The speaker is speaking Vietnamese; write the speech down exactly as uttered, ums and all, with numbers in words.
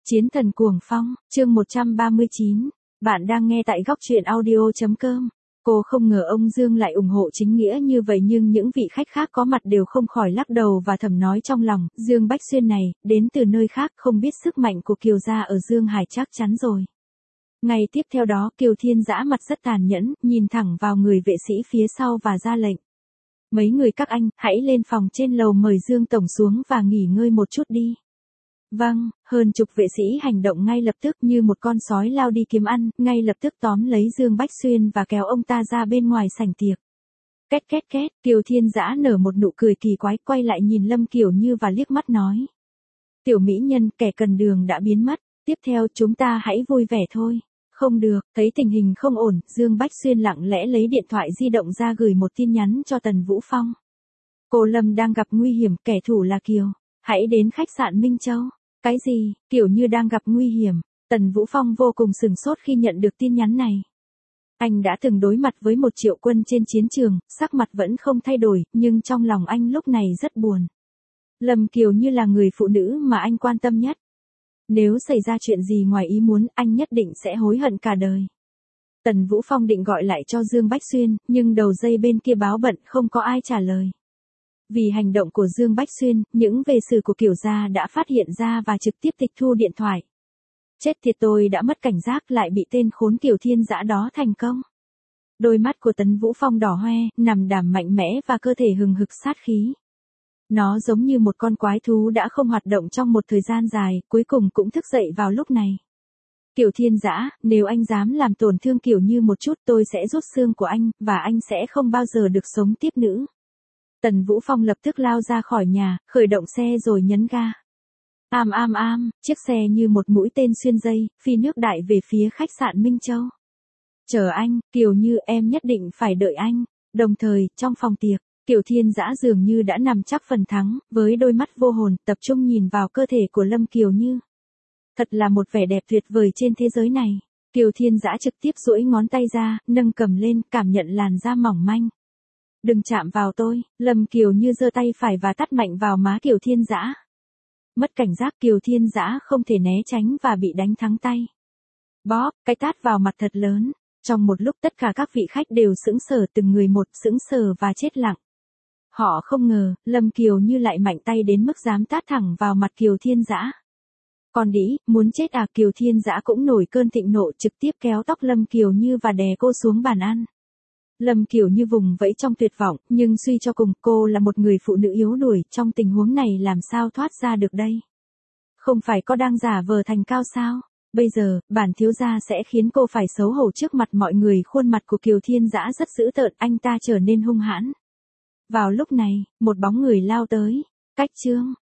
Chiến thần cuồng phong, chương một trăm ba mươi chín. Bạn đang nghe tại góc truyện audio.com. Cô không ngờ ông Dương lại ủng hộ chính nghĩa như vậy, nhưng những vị khách khác có mặt đều không khỏi lắc đầu và thầm nói trong lòng, Dương Bách Xuyên này, đến từ nơi khác, không biết sức mạnh của Kiều gia ở Dương Hải chắc chắn rồi. Ngày tiếp theo đó, Kiều Thiên Dã mặt rất tàn nhẫn, nhìn thẳng vào người vệ sĩ phía sau và ra lệnh. Mấy người các anh, hãy lên phòng trên lầu mời Dương Tổng xuống và nghỉ ngơi một chút đi. Vâng, hơn chục vệ sĩ hành động ngay lập tức như một con sói lao đi kiếm ăn, ngay lập tức tóm lấy Dương Bách Xuyên và kéo ông ta ra bên ngoài sảnh tiệc. Két két két, Kiều Thiên Dã nở một nụ cười kỳ quái, quay lại nhìn Lâm Kiều Như và liếc mắt nói. Tiểu mỹ nhân, kẻ cần đường đã biến mất, tiếp theo chúng ta hãy vui vẻ thôi. Không được, thấy tình hình không ổn, Dương Bách Xuyên lặng lẽ lấy điện thoại di động ra gửi một tin nhắn cho Tần Vũ Phong. Cô Lâm đang gặp nguy hiểm, kẻ thù là Kiều. Hãy đến khách sạn Minh Châu. Cái gì, Kiểu Như đang gặp nguy hiểm. Tần Vũ Phong vô cùng sửng sốt khi nhận được tin nhắn này. Anh đã từng đối mặt với một triệu quân trên chiến trường, sắc mặt vẫn không thay đổi, nhưng trong lòng anh lúc này rất buồn. Lâm Kiều Như là người phụ nữ mà anh quan tâm nhất. Nếu xảy ra chuyện gì ngoài ý muốn, anh nhất định sẽ hối hận cả đời. Tần Vũ Phong định gọi lại cho Dương Bách Xuyên, nhưng đầu dây bên kia báo bận không có ai trả lời. Vì hành động của Dương Bách Xuyên, những về sử của Kiều gia đã phát hiện ra và trực tiếp tịch thu điện thoại. Chết thiệt, tôi đã mất cảnh giác, lại bị tên khốn Kiều Thiên Dã đó thành công. Đôi mắt của Tần Vũ Phong đỏ hoe, nằm đàm mạnh mẽ và cơ thể hừng hực sát khí. Nó giống như một con quái thú đã không hoạt động trong một thời gian dài, cuối cùng cũng thức dậy vào lúc này. Kiều Thiên Dã, nếu anh dám làm tổn thương Kiều Như một chút, tôi sẽ rút xương của anh, và anh sẽ không bao giờ được sống tiếp nữa. Tần Vũ Phong lập tức lao ra khỏi nhà, khởi động xe rồi nhấn ga. Am am am, chiếc xe như một mũi tên xuyên dây, phi nước đại về phía khách sạn Minh Châu. Chờ anh, Kiều Như, em nhất định phải đợi anh. Đồng thời, trong phòng tiệc, Kiều Thiên Dã dường như đã nằm chắc phần thắng, với đôi mắt vô hồn, tập trung nhìn vào cơ thể của Lâm Kiều Như. Thật là một vẻ đẹp tuyệt vời trên thế giới này. Kiều Thiên Dã trực tiếp duỗi ngón tay ra, nâng cầm lên, cảm nhận làn da mỏng manh. Đừng chạm vào tôi, Lâm Kiều Như giơ tay phải và tát mạnh vào má Kiều Thiên Dã. Mất cảnh giác, Kiều Thiên Dã không thể né tránh và bị đánh thắng tay. Bóp, cái tát vào mặt thật lớn. Trong một lúc tất cả các vị khách đều sững sờ, từng người một sững sờ và chết lặng. Họ không ngờ, Lâm Kiều Như lại mạnh tay đến mức dám tát thẳng vào mặt Kiều Thiên Dã. Con đĩ, muốn chết à? Kiều Thiên Dã cũng nổi cơn thịnh nộ, trực tiếp kéo tóc Lâm Kiều Như và đè cô xuống bàn ăn. Lâm Kiều Như vùng vẫy trong tuyệt vọng, nhưng suy cho cùng, cô là một người phụ nữ yếu đuối, trong tình huống này làm sao thoát ra được đây? Không phải có đang giả vờ thành cao sao? Bây giờ, bản thiếu gia sẽ khiến cô phải xấu hổ trước mặt mọi người. Khuôn mặt của Kiều Thiên Dã rất dữ tợn, anh ta trở nên hung hãn. Vào lúc này, một bóng người lao tới. Cách chương.